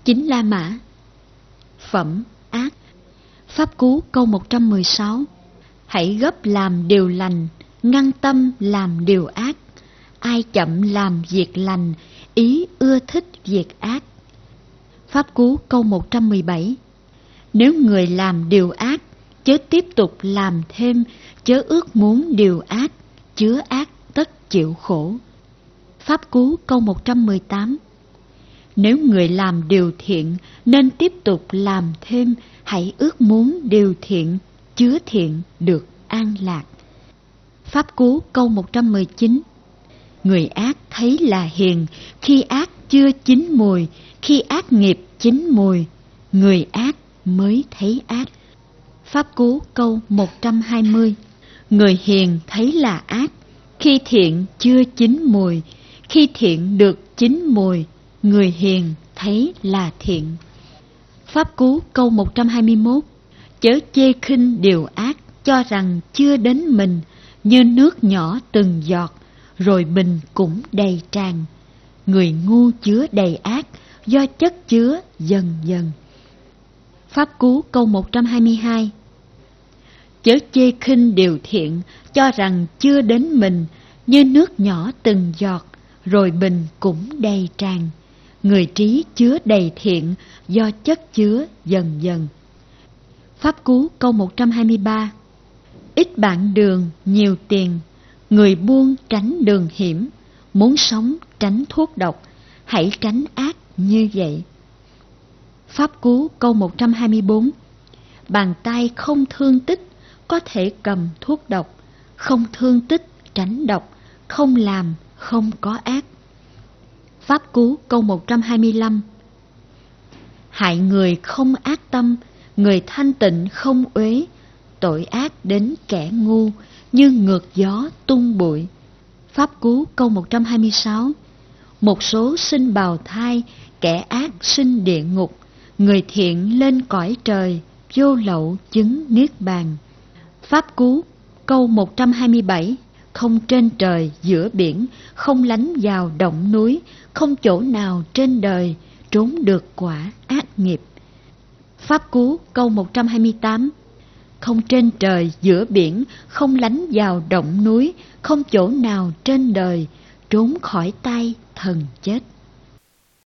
Chính La Mã. Phẩm ác. Pháp Cú câu 116. Hãy gấp làm điều lành, ngăn tâm làm điều ác. Ai chậm làm việc lành, ý ưa thích việc ác. Pháp Cú câu 117. Nếu người làm điều ác, chớ tiếp tục làm thêm, chớ ước muốn điều ác, chứa ác tất chịu khổ. Pháp Cú câu 118. Nếu người làm điều thiện, nên tiếp tục làm thêm, hãy ước muốn điều thiện, chứa thiện được an lạc. Pháp Cú câu 119. Người ác thấy là hiền, khi ác chưa chín mùi, khi ác nghiệp chín mùi, người ác mới thấy ác. Pháp Cú câu 120. Người hiền thấy là ác, khi thiện chưa chín mùi, khi thiện được chín mùi, người hiền thấy là thiện. Pháp Cú câu 121. Chớ chê khinh điều ác, cho rằng chưa đến mình, như nước nhỏ từng giọt, rồi bình cũng đầy tràn. Người ngu chứa đầy ác, do chất chứa dần dần. Pháp Cú câu 122. Chớ chê khinh điều thiện, cho rằng chưa đến mình, như nước nhỏ từng giọt, rồi bình cũng đầy tràn. Người trí chứa đầy thiện, do chất chứa dần dần. Pháp Cú câu 123. Ít bạn đường, nhiều tiền, người buôn tránh đường hiểm, muốn sống tránh thuốc độc, hãy tránh ác như vậy. Pháp Cú câu 124. Bàn tay không thương tích, có thể cầm thuốc độc, không thương tích tránh độc, không làm không có ác. Pháp Cú câu 125. Hại người không ác tâm, người thanh tịnh không uế, tội ác đến kẻ ngu, như ngược gió tung bụi. Pháp Cú câu 126. Một số sinh bào thai, kẻ ác sinh địa ngục, người thiện lên cõi trời, vô lậu chứng niết bàn. Pháp Cú câu 127. Không trên trời giữa biển, không lánh vào động núi, không chỗ nào trên đời trốn được quả ác nghiệp. Pháp Cú câu 128. Không trên trời giữa biển, không lánh vào động núi, không chỗ nào trên đời trốn khỏi tay thần chết.